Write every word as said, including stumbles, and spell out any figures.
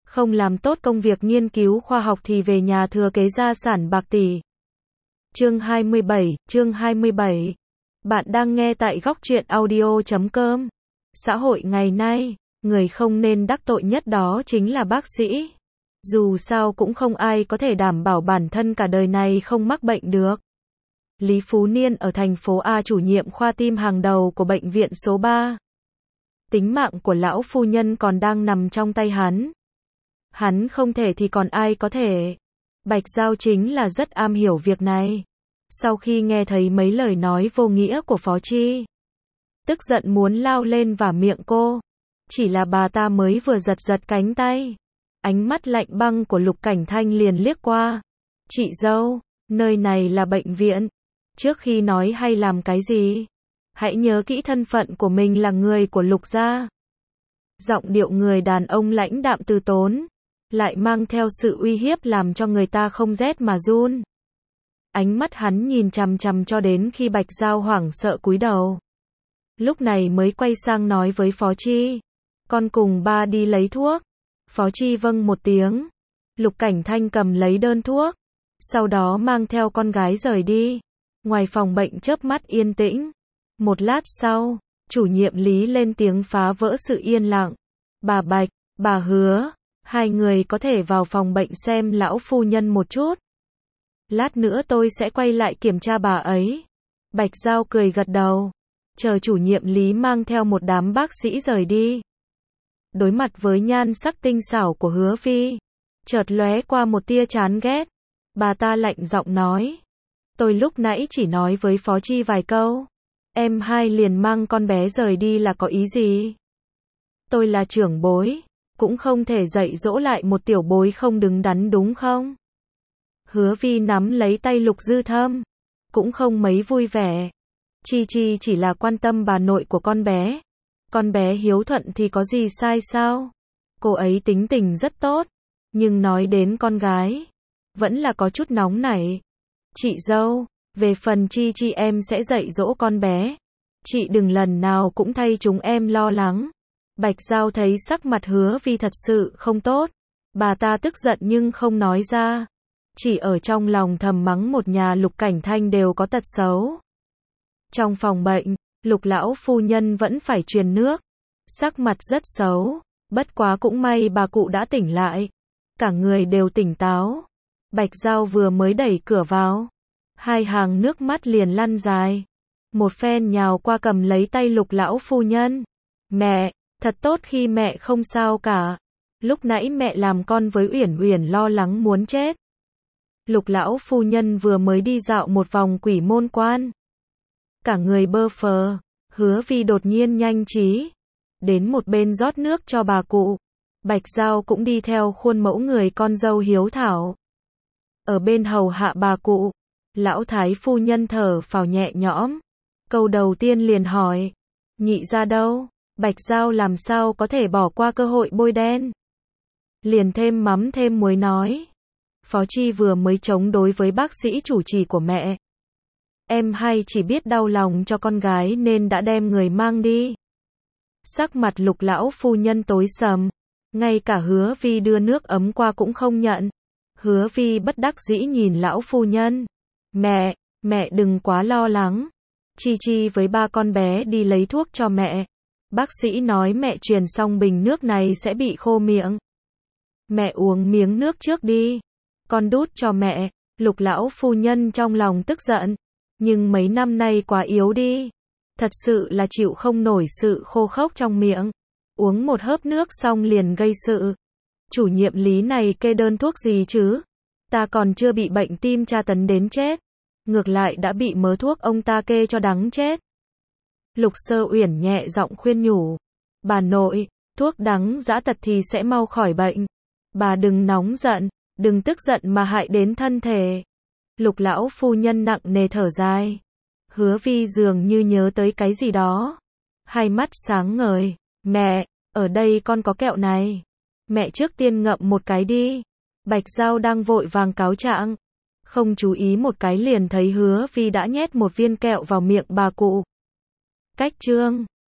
Không làm tốt công việc nghiên cứu khoa học thì về nhà thừa kế gia sản bạc tỷ. Chương hai mươi bảy, chương hai mươi bảy. Bạn đang nghe tại góc truyện audio chấm com. Xã hội ngày nay, người không nên đắc tội nhất đó chính là bác sĩ. Dù sao cũng không ai có thể đảm bảo bản thân cả đời này không mắc bệnh được. Lý Phú Niên ở thành phố A, chủ nhiệm khoa tim hàng đầu của bệnh viện số ba. Tính mạng của lão phu nhân còn đang nằm trong tay hắn. Hắn không thể thì còn ai có thể. Bạch Giao chính là rất am hiểu việc này. Sau khi nghe thấy mấy lời nói vô nghĩa của Phó Chi, tức giận muốn lao lên vả miệng cô. Chỉ là bà ta mới vừa giật giật cánh tay, ánh mắt lạnh băng của Lục Cảnh Thanh liền liếc qua. Chị dâu, nơi này là bệnh viện. Trước khi nói hay làm cái gì, hãy nhớ kỹ thân phận của mình là người của Lục gia. Giọng điệu người đàn ông lãnh đạm từ tốn, lại mang theo sự uy hiếp làm cho người ta không rét mà run. Ánh mắt hắn nhìn chằm chằm cho đến khi Bạch Giao hoảng sợ cúi đầu. Lúc này mới quay sang nói với Phó Chi. Con cùng ba đi lấy thuốc. Phó Chi vâng một tiếng. Lục Cảnh Thanh cầm lấy đơn thuốc, sau đó mang theo con gái rời đi. Ngoài phòng bệnh chớp mắt yên tĩnh. Một lát sau, chủ nhiệm Lý lên tiếng phá vỡ sự yên lặng. Bà Bạch, bà Hứa, hai người có thể vào phòng bệnh xem lão phu nhân một chút. Lát nữa tôi sẽ quay lại kiểm tra bà ấy. Bạch Giao cười gật đầu. Chờ chủ nhiệm Lý mang theo một đám bác sĩ rời đi. Đối mặt với nhan sắc tinh xảo của Hứa Phi, chợt lóe qua một tia chán ghét. Bà ta lạnh giọng nói. Tôi lúc nãy chỉ nói với Phó Chi vài câu. Em hai liền mang con bé rời đi là có ý gì? Tôi là trưởng bối, cũng không thể dạy dỗ lại một tiểu bối không đứng đắn đúng không? Hứa Vi nắm lấy tay Lục Dư Thâm, cũng không mấy vui vẻ. Chi Chi chỉ là quan tâm bà nội của con bé. Con bé hiếu thuận thì có gì sai sao? Cô ấy tính tình rất tốt, nhưng nói đến con gái, vẫn là có chút nóng nảy. Chị dâu, về phần Chi Chi em sẽ dạy dỗ con bé. Chị đừng lần nào cũng thay chúng em lo lắng. Bạch Giao thấy sắc mặt Hứa Vi thật sự không tốt. Bà ta tức giận nhưng không nói ra. Chỉ ở trong lòng thầm mắng một nhà Lục Cảnh Thanh đều có tật xấu. Trong phòng bệnh, Lục lão phu nhân vẫn phải truyền nước. Sắc mặt rất xấu. Bất quá cũng may bà cụ đã tỉnh lại. Cả người đều tỉnh táo. Bạch Giao vừa mới đẩy cửa vào, hai hàng nước mắt liền lăn dài. Một phen nhào qua cầm lấy tay Lục lão phu nhân. Mẹ, thật tốt khi mẹ không sao cả. Lúc nãy mẹ làm con với Uyển Uyển lo lắng muốn chết. Lục lão phu nhân vừa mới đi dạo một vòng Quỷ Môn Quan, cả người bơ phờ. Hứa Vi đột nhiên nhanh trí đến một bên rót nước cho bà cụ. Bạch Giao cũng đi theo khuôn mẫu người con dâu hiếu thảo, ở bên hầu hạ bà cụ. Lão thái phu nhân thở phào nhẹ nhõm. Câu đầu tiên liền hỏi, nhị gia đâu? Bạch Giao làm sao có thể bỏ qua cơ hội bôi đen. Liền thêm mắm thêm muối nói, Phó Chi vừa mới chống đối với bác sĩ chủ trì của mẹ. Em hay chỉ biết đau lòng cho con gái nên đã đem người mang đi. Sắc mặt Lục lão phu nhân tối sầm. Ngay cả Hứa Vi đưa nước ấm qua cũng không nhận. Hứa Vi bất đắc dĩ nhìn lão phu nhân. Mẹ, mẹ đừng quá lo lắng. Chi Chi với ba con bé đi lấy thuốc cho mẹ. Bác sĩ nói mẹ truyền xong bình nước này sẽ bị khô miệng. Mẹ uống miếng nước trước đi. Con đút cho mẹ. Lục lão phu nhân trong lòng tức giận. Nhưng mấy năm nay quá yếu đi. Thật sự là chịu không nổi sự khô khốc trong miệng. Uống một hớp nước xong liền gây sự. Chủ nhiệm Lý này kê đơn thuốc gì chứ? Ta còn chưa bị bệnh tim tra tấn đến chết. Ngược lại đã bị mớ thuốc ông ta kê cho đắng chết. Lục Sơ Uyển nhẹ giọng khuyên nhủ. Bà nội, thuốc đắng dã tật thì sẽ mau khỏi bệnh. Bà đừng nóng giận, đừng tức giận mà hại đến thân thể. Lục lão phu nhân nặng nề thở dài. Hứa Vi dường như nhớ tới cái gì đó. Hai mắt sáng ngời. Mẹ, ở đây con có kẹo này. Mẹ trước tiên ngậm một cái đi. Bạch Giao đang vội vàng cáo trạng. Không chú ý một cái liền thấy Hứa Vi đã nhét một viên kẹo vào miệng bà cụ. Cách chương